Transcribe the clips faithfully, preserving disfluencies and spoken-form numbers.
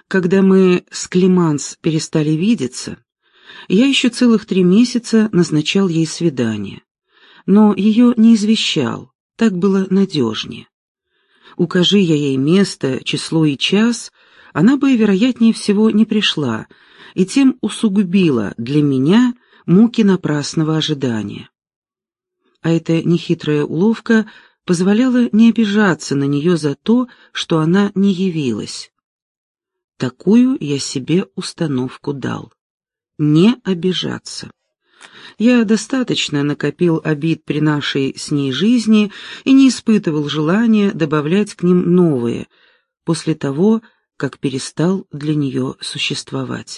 Когда мы с Клеманс перестали видеться, я еще целых три месяца назначал ей свидание, но ее не извещал, так было надежнее. Укажи я ей место, число и час, она бы, вероятнее всего, не пришла, и тем усугубила для меня муки напрасного ожидания. А эта нехитрая уловка позволяла не обижаться на нее за то, что она не явилась. Такую я себе установку дал. Не обижаться. Я достаточно накопил обид при нашей с ней жизни и не испытывал желания добавлять к ним новые, после того, как перестал для нее существовать.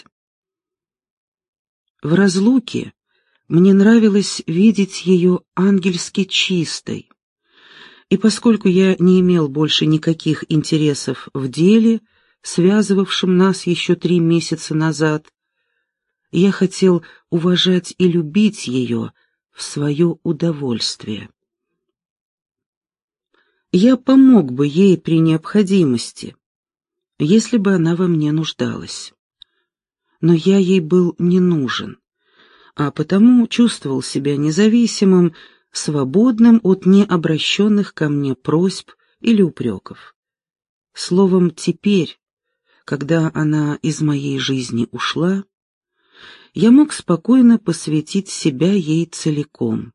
В разлуке мне нравилось видеть ее ангельски чистой, и поскольку я не имел больше никаких интересов в деле, связывавшем нас еще три месяца назад, я хотел уважать и любить ее в свое удовольствие. Я помог бы ей при необходимости, если бы она во мне нуждалась. Но я ей был не нужен, а потому чувствовал себя независимым, свободным от необращенных ко мне просьб или упреков. Словом, теперь, когда она из моей жизни ушла, я мог спокойно посвятить себя ей целиком.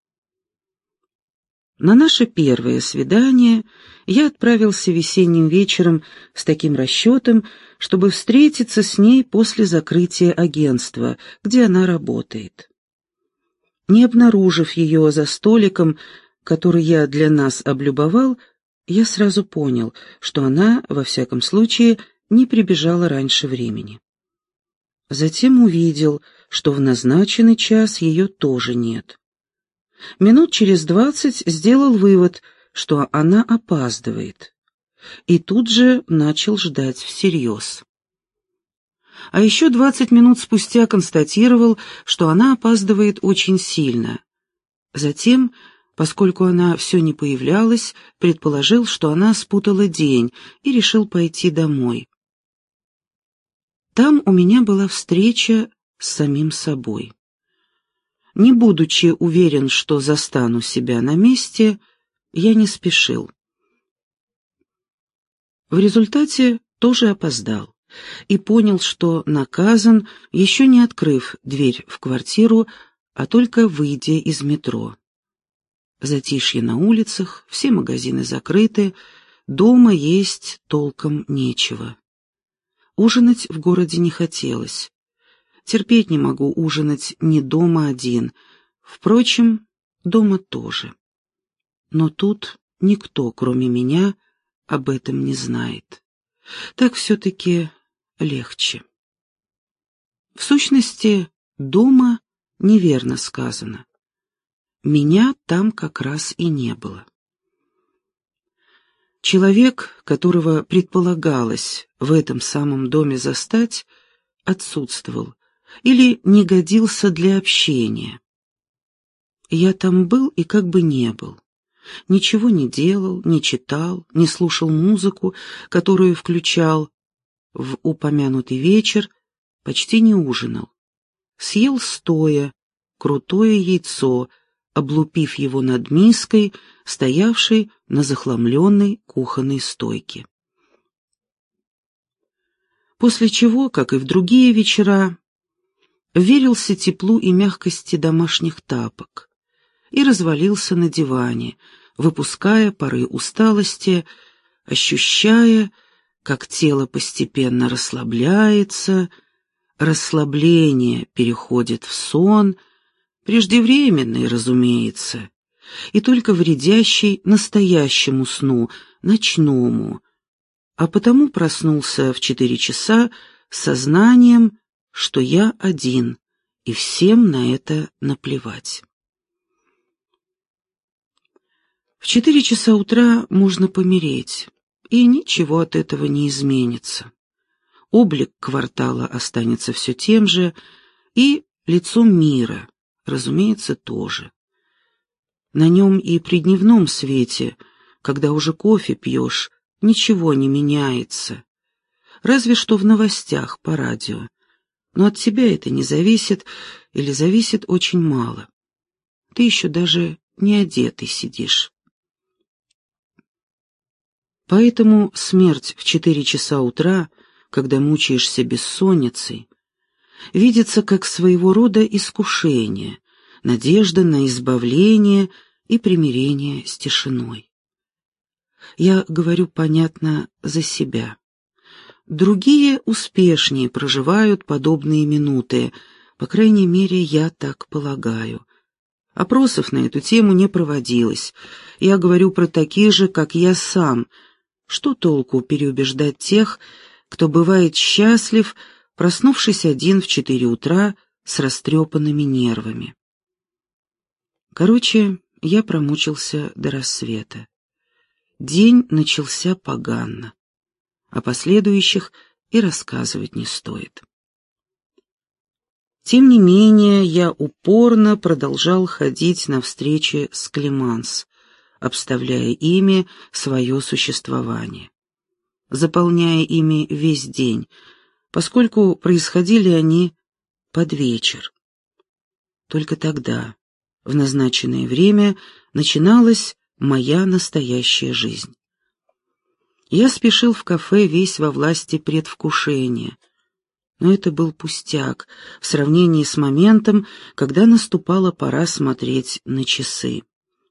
На наше первое свидание я отправился весенним вечером с таким расчетом, чтобы встретиться с ней после закрытия агентства, где она работает. Не обнаружив ее за столиком, который я для нас облюбовал, я сразу понял, что она, во всяком случае, не прибежала раньше времени. Затем увидел, что в назначенный час ее тоже нет. Минут через двадцать сделал вывод, что она опаздывает, и тут же начал ждать всерьез. А еще двадцать минут спустя констатировал, что она опаздывает очень сильно. Затем, поскольку она все не появлялась, предположил, что она спутала день, и решил пойти домой. Там у меня была встреча с самим собой. Не будучи уверен, что застану себя на месте, я не спешил. В результате тоже опоздал и понял, что наказан, еще не открыв дверь в квартиру, а только выйдя из метро. Затишье на улицах, все магазины закрыты, дома есть толком нечего. Ужинать в городе не хотелось. Терпеть не могу ужинать не дома один. Впрочем, дома тоже. Но тут никто, кроме меня, об этом не знает. Так все-таки легче. В сущности, дома неверно сказано. Меня там как раз и не было. Человек, которого предполагалось в этом самом доме застать, отсутствовал или не годился для общения. Я там был и как бы не был. Ничего не делал, не читал, не слушал музыку, которую включал. В упомянутый вечер почти не ужинал. Съел стоя крутое яйцо, облупив его над миской, стоявшей на захламленной кухонной стойке. После чего, как и в другие вечера, верился теплу и мягкости домашних тапок и развалился на диване, выпуская пары усталости, ощущая, как тело постепенно расслабляется, расслабление переходит в сон, преждевременный, разумеется, и только вредящий настоящему сну, ночному, а потому проснулся в четыре часа с сознанием, что я один, и всем на это наплевать. В четыре часа утра можно помереть, и ничего от этого не изменится. Облик квартала останется все тем же, и лицо мира, разумеется, тоже. На нем и при дневном свете, когда уже кофе пьешь, ничего не меняется. разве что в новостях по радио. Но от тебя это не зависит или зависит очень мало. Ты еще даже не одетый сидишь. Поэтому смерть в четыре часа утра, когда мучаешься бессонницей, видится как своего рода искушение, надежда на избавление и примирение с тишиной. Я говорю, понятно, за себя. Другие успешнее проживают подобные минуты, по крайней мере, я так полагаю. Опросов на эту тему не проводилось. Я говорю про таких же, как я сам. Что толку переубеждать тех, кто бывает счастлив, проснувшись один в четыре утра с растрепанными нервами? Короче, я промучился до рассвета. День начался поганно. О последующих и рассказывать не стоит. Тем не менее, я упорно продолжал ходить на встречи с Клеманс, обставляя ими свое существование, заполняя ими весь день, поскольку происходили они под вечер. Только тогда, в назначенное время, начиналась моя настоящая жизнь. Я спешил в кафе весь во власти предвкушения, но это был пустяк в сравнении с моментом, когда наступала пора смотреть на часы.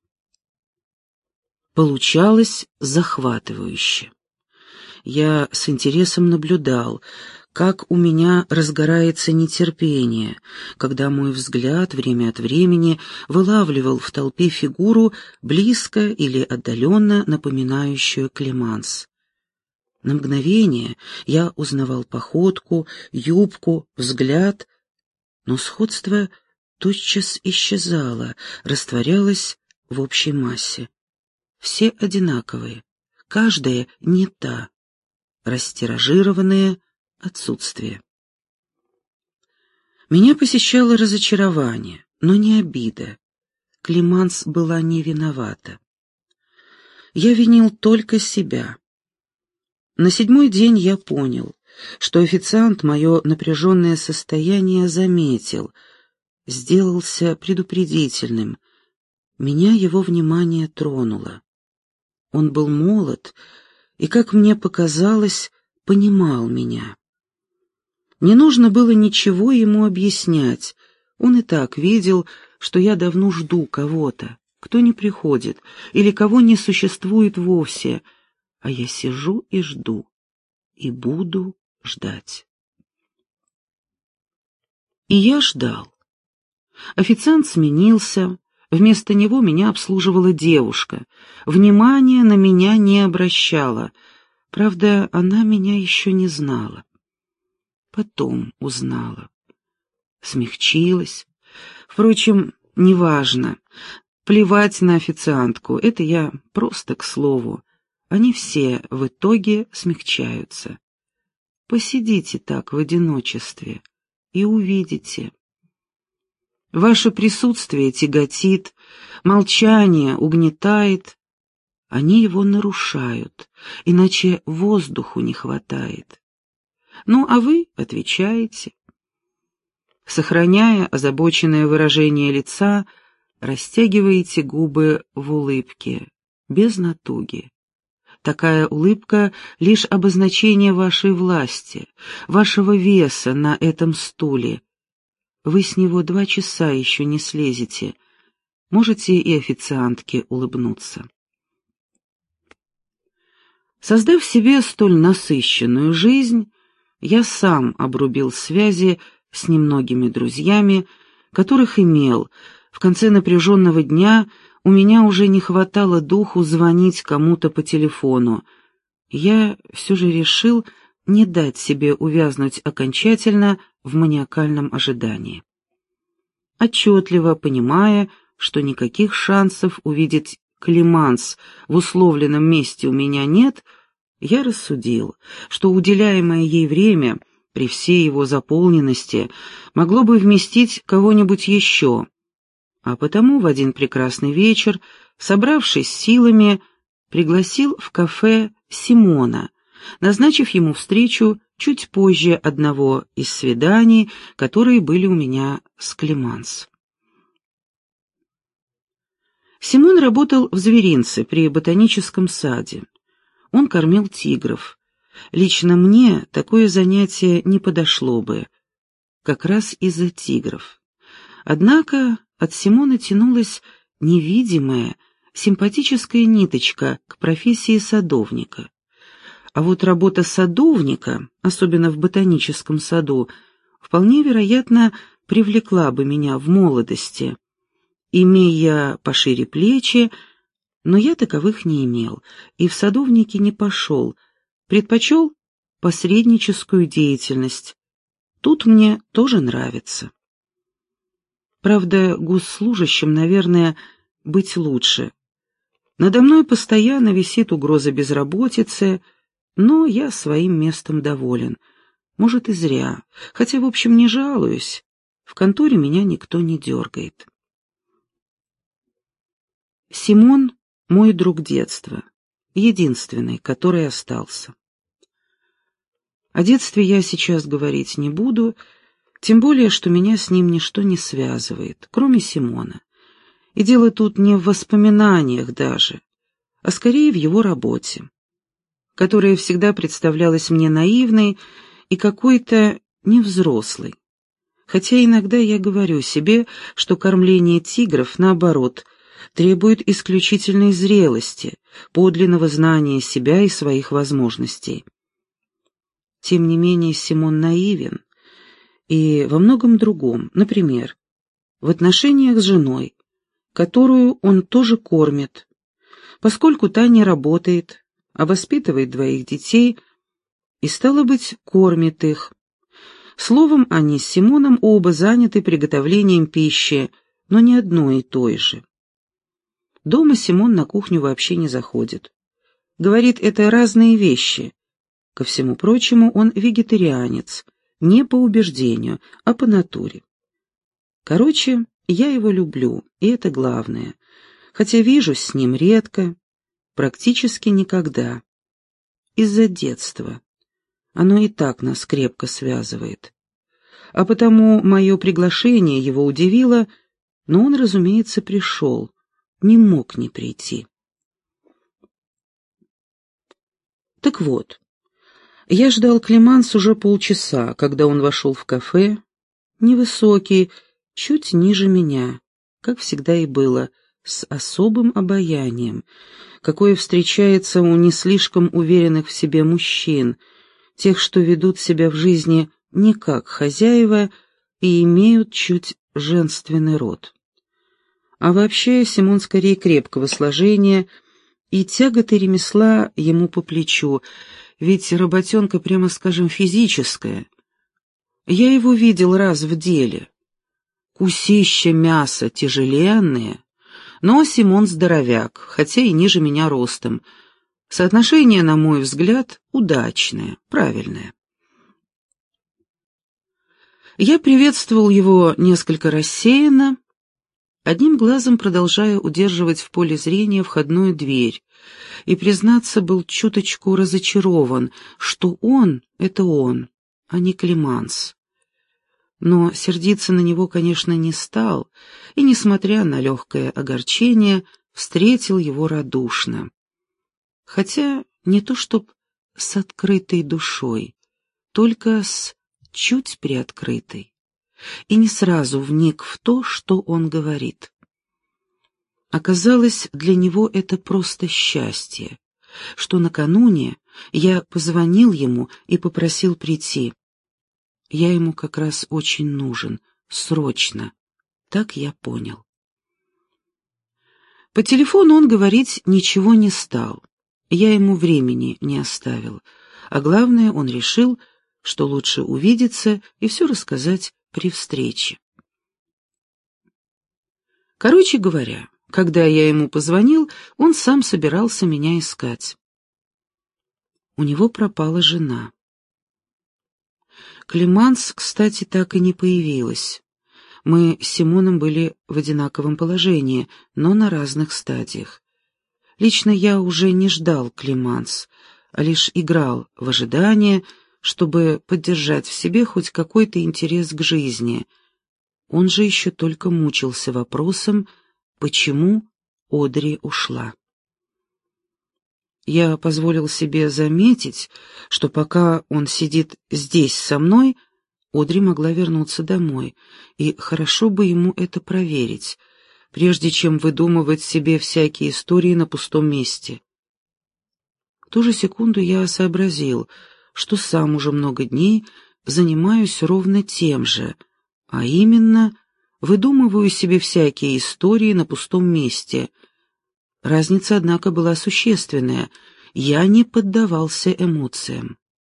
Получалось захватывающе. Я с интересом наблюдал, как у меня разгорается нетерпение, когда мой взгляд время от времени вылавливал в толпе фигуру, близко или отдаленно напоминающую Клеманс. На мгновение я узнавал походку, юбку, взгляд, но сходство тотчас исчезало, растворялось в общей массе. Все одинаковые, каждая не та, растиражированное отсутствие. Меня посещало разочарование, но не обида. Клеманс была не виновата. Я винил только себя. На седьмой день я понял, что официант мое напряженное состояние заметил, сделался предупредительным. Меня его внимание тронуло. Он был молод и, как мне показалось, понимал меня. Не нужно было ничего ему объяснять. Он и так видел, что я давно жду кого-то, кто не приходит или кого не существует вовсе, а я сижу и жду, и буду ждать. И я ждал. Официант сменился, вместо него меня обслуживала девушка. Внимания на меня не обращала. Правда, она меня еще не знала. Потом узнала. Смягчилась. Впрочем, неважно. Плевать на официантку, это я просто к слову. Они все в итоге смягчаются. Посидите так в одиночестве и увидите. Ваше присутствие тяготит, молчание угнетает. Они его нарушают, иначе воздуху не хватает. Ну, а вы отвечаете. Сохраняя озабоченное выражение лица, растягиваете губы в улыбке, без натуги. Такая улыбка — лишь обозначение вашей власти, вашего веса на этом стуле. Вы с него два часа еще не слезете. Можете и официантке улыбнуться. Создав себе столь насыщенную жизнь, я сам обрубил связи с немногими друзьями, которых имел. В конце напряженного дня у меня уже не хватало духу звонить кому-то по телефону. Я все же решил не дать себе увязнуть окончательно в маниакальном ожидании. Отчетливо понимая, что никаких шансов увидеть Клеманс в условленном месте у меня нет, я рассудил, что уделяемое ей время, при всей его заполненности, могло бы вместить кого-нибудь еще. А потому в один прекрасный вечер, собравшись силами, пригласил в кафе Симона, назначив ему встречу чуть позже одного из свиданий, которые были у меня с Клеманс. Симон работал в зверинце при ботаническом саде. Он кормил тигров. Лично мне такое занятие не подошло бы, как раз из-за тигров. Однако от Симона тянулась невидимая, симпатическая ниточка к профессии садовника. А вот работа садовника, особенно в ботаническом саду, вполне вероятно привлекла бы меня в молодости, имея пошире плечи, но я таковых не имел, и в садовники не пошел, предпочел посредническую деятельность. Тут мне тоже нравится. Правда, госслужащим, наверное, быть лучше. Надо мной постоянно висит угроза безработицы, но я своим местом доволен. Может, и зря, хотя, в общем, не жалуюсь. В конторе меня никто не дергает. Симон — мой друг детства, единственный, который остался. О детстве я сейчас говорить не буду, тем более, что меня с ним ничто не связывает, кроме Симона. И дело тут не в воспоминаниях даже, а скорее в его работе, которая всегда представлялась мне наивной и какой-то невзрослой. Хотя иногда я говорю себе, что кормление тигров, наоборот, требует исключительной зрелости, подлинного знания себя и своих возможностей. Тем не менее, Симон наивен и во многом другом, например, в отношениях с женой, которую он тоже кормит, поскольку та не работает, а воспитывает двоих детей и, стало быть, кормит их. Словом, они с Симоном оба заняты приготовлением пищи, но не одной и той же. Дома Симон на кухню вообще не заходит. Говорит, это разные вещи. Ко всему прочему, он вегетарианец, не по убеждению, а по натуре. Короче, я его люблю, и это главное, хотя вижусь с ним редко, практически никогда. Из-за детства. Оно и так нас крепко связывает. А потому мое приглашение его удивило, но он, разумеется, пришел, не мог не прийти. Так вот, я ждал Клеманс уже полчаса, когда он вошел в кафе, невысокий, чуть ниже меня, как всегда и было, с особым обаянием, какое встречается у не слишком уверенных в себе мужчин, тех, что ведут себя в жизни не как хозяева и имеют чуть женственный род. А вообще Симон скорее крепкого сложения, и тяготы ремесла ему по плечу, ведь работенка, прямо скажем, физическая. Я его видел раз в деле. Кусища мяса тяжеленные, но Симон здоровяк, хотя и ниже меня ростом. Соотношение, на мой взгляд, удачное, правильное. Я приветствовал его несколько рассеянно, одним глазом продолжая удерживать в поле зрения входную дверь, и, признаться, был чуточку разочарован, что он — это он, а не Клеманс. Но сердиться на него, конечно, не стал, и, несмотря на легкое огорчение, встретил его радушно. Хотя не то чтоб с открытой душой, только с чуть приоткрытой, и не сразу вник в то, что он говорит. Оказалось, для него это просто счастье, что накануне я позвонил ему и попросил прийти. Я ему как раз очень нужен, срочно, так я понял. По телефону он говорить ничего не стал, я ему времени не оставил, а главное, он решил, что лучше увидеться и все рассказать при встрече. Короче говоря, когда я ему позвонил, он сам собирался меня искать. У него пропала жена. Клеманс, кстати, так и не появилась. Мы с Симоном были в одинаковом положении, но на разных стадиях. Лично я уже не ждал Клеманс. а лишь играл в ожидании, чтобы поддержать в себе хоть какой-то интерес к жизни. Он же еще только мучился вопросом, почему Одри ушла. Я позволил себе заметить, что пока он сидит здесь со мной, Одри могла вернуться домой, и хорошо бы ему это проверить, прежде чем выдумывать себе всякие истории на пустом месте. В ту же секунду я сообразил, что сам уже много дней занимаюсь ровно тем же, а именно выдумываю себе всякие истории на пустом месте. Разница, однако, была существенная. Я не поддавался эмоциям.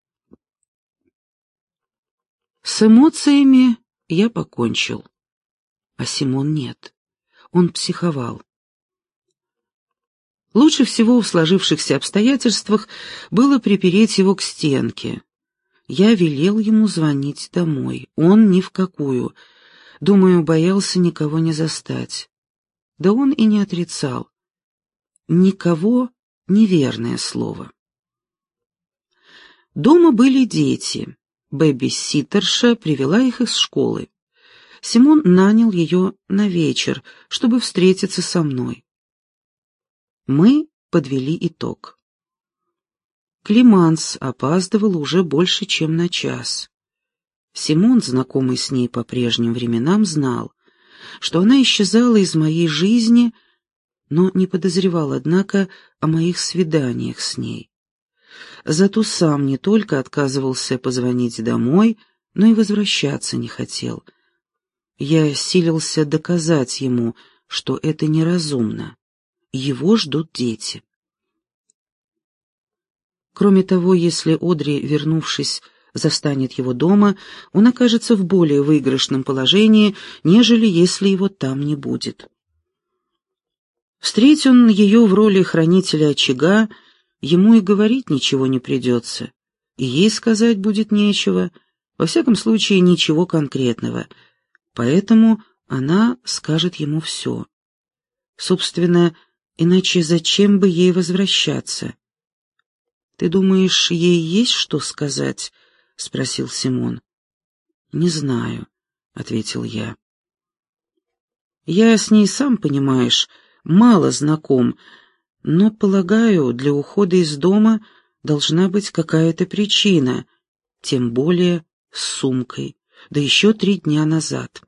С эмоциями я покончил, а Симон нет. Он психовал. Лучше всего в сложившихся обстоятельствах было припереть его к стенке. Я велел ему звонить домой. Он ни в какую. Думаю, боялся никого не застать. Да он и не отрицал. Никого — неверное слово. Дома были дети. Бэби-ситтерша привела их из школы. Симон нанял ее на вечер, чтобы встретиться со мной. Мы подвели итог. Климанс опаздывал уже больше, чем на час. Симон, знакомый с ней по прежним временам, знал, что она исчезала из моей жизни, но не подозревал, однако, о моих свиданиях с ней. Зато сам не только отказывался позвонить домой, но и возвращаться не хотел. Я силился доказать ему, что это неразумно. Его ждут дети. Кроме того, если Одри, вернувшись, застанет его дома, он окажется в более выигрышном положении, нежели если его там не будет. Встреть он ее в роли хранителя очага, ему и говорить ничего не придется, и ей сказать будет нечего, во всяком случае ничего конкретного, поэтому она скажет ему все. Собственно, иначе зачем бы ей возвращаться? «Ты думаешь, ей есть что сказать?» — спросил Симон. «Не знаю», — ответил я. «Я с ней, сам понимаешь, мало знаком, но, полагаю, для ухода из дома должна быть какая-то причина, тем более с сумкой, да еще три дня назад».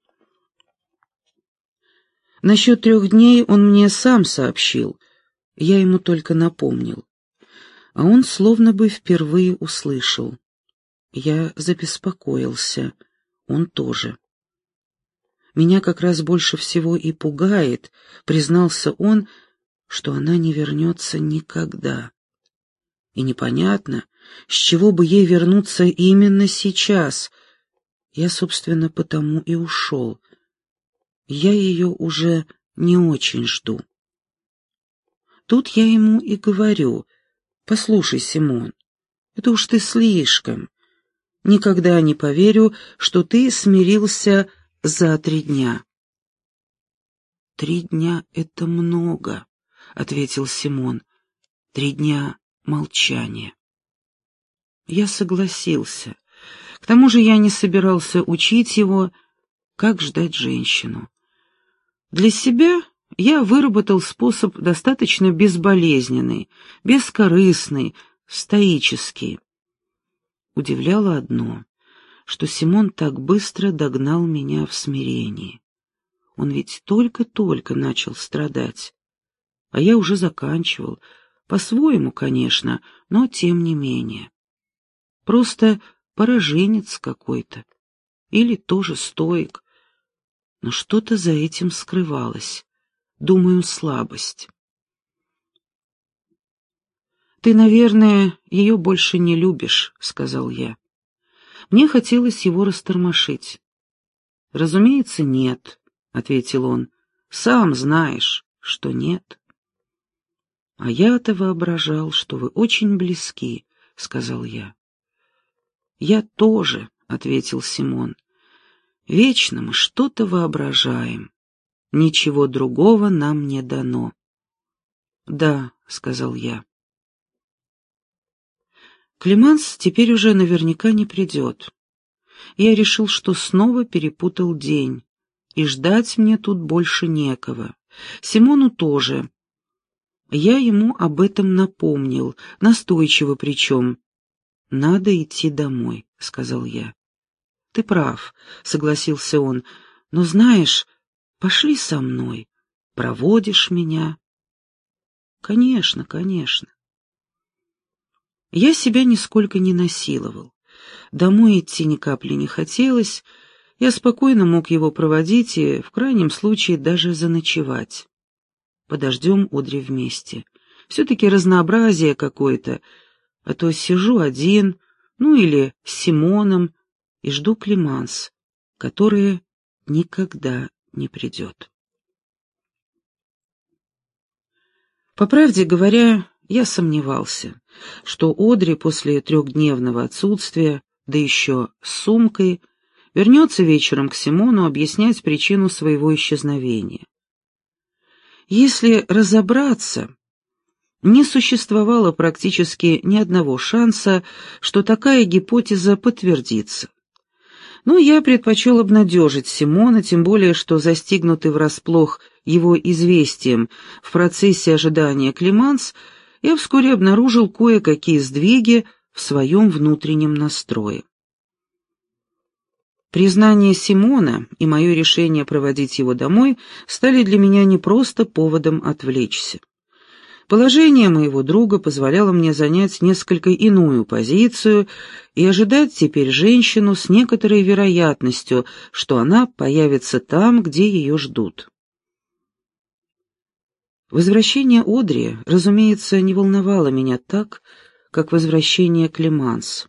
Насчет трех дней он мне сам сообщил, я ему только напомнил. А он словно бы впервые услышал. Я забеспокоился, он тоже. Меня как раз больше всего и пугает, признался он, что она не вернется никогда. И непонятно, с чего бы ей вернуться именно сейчас. Я, собственно, потому и ушел. Я ее уже не очень жду. Тут я ему и говорю: «Послушай, Симон, это уж ты слишком. Никогда не поверю, что ты смирился за три дня». «Три дня — это много», — ответил Симон. «Три дня молчания». Я согласился. К тому же я не собирался учить его, как ждать женщину. Для себя я выработал способ достаточно безболезненный, бескорыстный, стоический. Удивляло одно, что Симон так быстро догнал меня в смирении. Он ведь только-только начал страдать, а я уже заканчивал, по-своему, конечно, но тем не менее. Просто пораженец какой-то, или тоже стоик, но что-то за этим скрывалось. Думаю, слабость. «Ты, наверное, ее больше не любишь», — сказал я. Мне хотелось его растормошить. «Разумеется, нет», — ответил он. «Сам знаешь, что нет». «А я-то воображал, что вы очень близки», — сказал я. «Я тоже», — ответил Симон. «Вечно мы что-то воображаем. Ничего другого нам не дано». «Да», — сказал я. Климанс теперь уже наверняка не придет. Я решил, что снова перепутал день, и ждать мне тут больше некого. Симону тоже. Я ему об этом напомнил, настойчиво причем. «Надо идти домой», — сказал я. «Ты прав», — согласился он, — «но знаешь, пошли со мной, проводишь меня». «Конечно, конечно». Я себя нисколько не насиловал. Домой идти ни капли не хотелось, я спокойно мог его проводить и, в крайнем случае, даже заночевать. Подождем Одри вместе. Все-таки разнообразие какое-то, а то сижу один, ну или с Симоном, и жду Климанс, которая никогда не придет. По правде говоря, я сомневался, что Одри после трехдневного отсутствия, да еще с сумкой, вернется вечером к Симону объяснять причину своего исчезновения. Если разобраться, не существовало практически ни одного шанса, что такая гипотеза подтвердится. Но я предпочел обнадежить Симона, тем более, что, застигнутый врасплох его известием в процессе ожидания Климанс, я вскоре обнаружил кое-какие сдвиги в своем внутреннем настрое. Признание Симона и мое решение проводить его домой стали для меня не просто поводом отвлечься. Положение моего друга позволяло мне занять несколько иную позицию и ожидать теперь женщину с некоторой вероятностью, что она появится там, где ее ждут. Возвращение Одри, разумеется, не волновало меня так, как возвращение Климанс,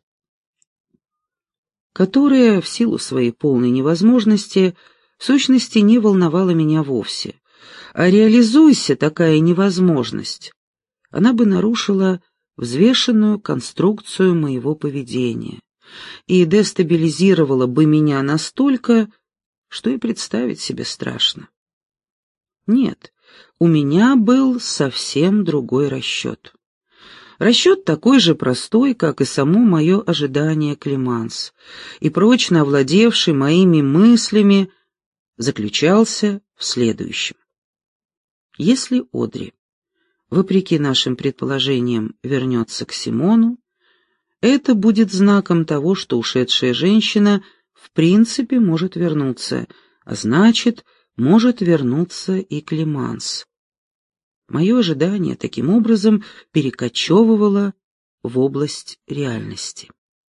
которое, в силу своей полной невозможности, в сущности не волновало меня вовсе. А реализуйся такая невозможность, она бы нарушила взвешенную конструкцию моего поведения и дестабилизировала бы меня настолько, что и представить себе страшно. Нет, у меня был совсем другой расчет. Расчет такой же простой, как и само мое ожидание Климанс, и прочно овладевший моими мыслями, заключался в следующем. Если Одри, вопреки нашим предположениям, вернется к Симону, это будет знаком того, что ушедшая женщина в принципе может вернуться, а значит, может вернуться и Климанс. Мое ожидание таким образом перекочевывало в область реальности.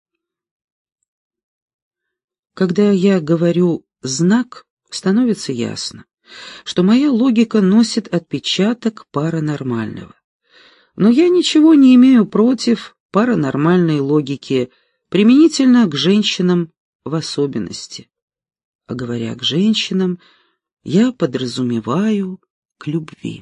Когда я говорю «знак», становится ясно, что моя логика носит отпечаток паранормального. Но я ничего не имею против паранормальной логики, применительно к женщинам в особенности. А говоря к женщинам, я подразумеваю к любви.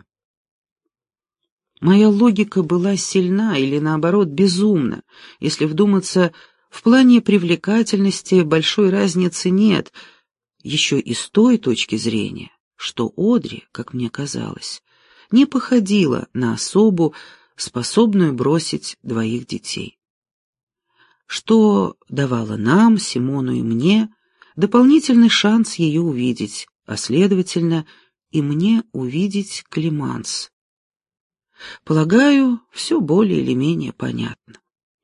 Моя логика была сильна или, наоборот, безумна. Если вдуматься, в плане привлекательности большой разницы нет, еще и с той точки зрения, что Одри, как мне казалось, не походила на особу, способную бросить двоих детей. Что давало нам, Симону и мне, дополнительный шанс ее увидеть, а следовательно, и мне увидеть Климанс. Полагаю, все более или менее понятно.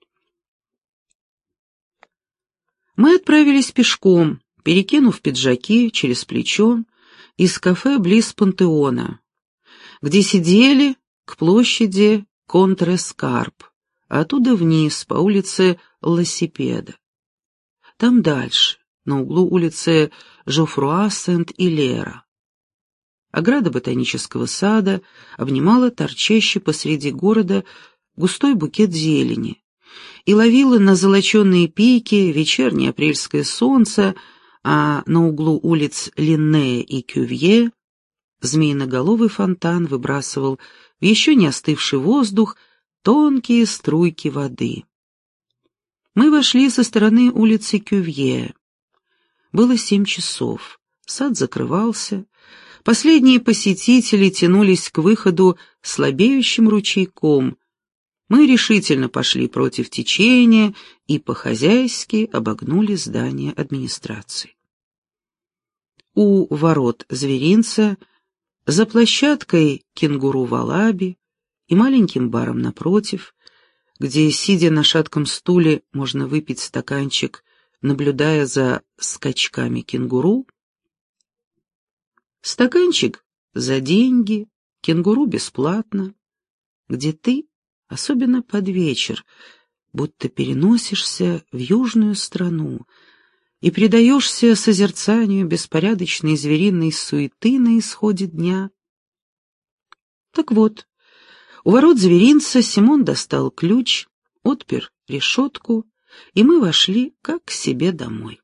Мы отправились пешком, перекинув пиджаки через плечо, из кафе близ Пантеона, где сидели, к площади Контр-Эскарп, а оттуда вниз, по улице Лассипеда. Там дальше, на углу улицы Жофруа-Сент-Илера. Ограда ботанического сада обнимала торчащий посреди города густой букет зелени и ловила на золоченые пики вечернее апрельское солнце, а на углу улиц Линнея и Кювье змеиноголовый фонтан выбрасывал в еще не остывший воздух тонкие струйки воды. Мы вошли со стороны улицы Кювье. Было семь часов, сад закрывался, последние посетители тянулись к выходу слабеющим ручейком, Мы решительно пошли против течения и по-хозяйски обогнули здание администрации. У ворот зверинца, за площадкой кенгуру-валаби и маленьким баром напротив, где, сидя на шатком стуле, можно выпить стаканчик, наблюдая за скачками кенгуру. Стаканчик за деньги, кенгуру бесплатно, где ты, особенно под вечер, будто переносишься в южную страну и предаешься созерцанию беспорядочной звериной суеты на исходе дня. Так вот, у ворот зверинца Симон достал ключ, отпер решетку, и мы вошли как к себе домой.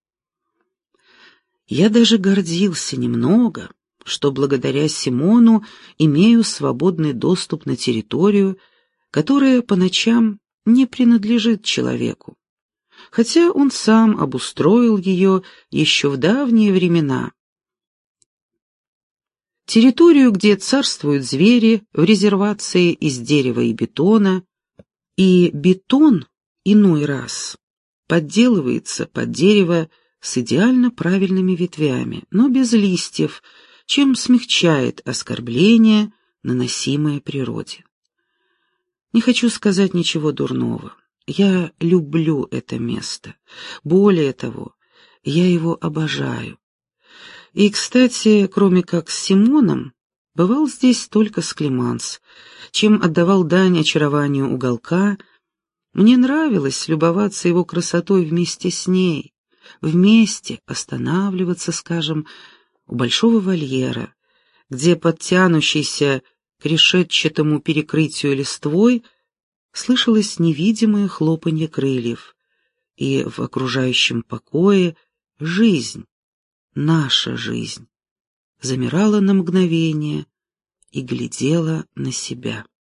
Я даже гордился немного, что благодаря Симону имею свободный доступ на территорию, которая по ночам не принадлежит человеку, хотя он сам обустроил ее еще в давние времена. Территорию, где царствуют звери, в резервации из дерева и бетона, и бетон иной раз подделывается под дерево с идеально правильными ветвями, но без листьев, чем смягчает оскорбление, наносимое природе. Не хочу сказать ничего дурного. Я люблю это место. Более того, я его обожаю. И, кстати, кроме как с Симоном, бывал здесь только с Клеманс, чем отдавал дань очарованию уголка. Мне нравилось любоваться его красотой вместе с ней, вместе останавливаться, скажем, у большого вольера, где под тянущейся к решетчатому перекрытию листвой слышалось невидимое хлопанье крыльев, и в окружающем покое жизнь, наша жизнь, замирала на мгновение и глядела на себя.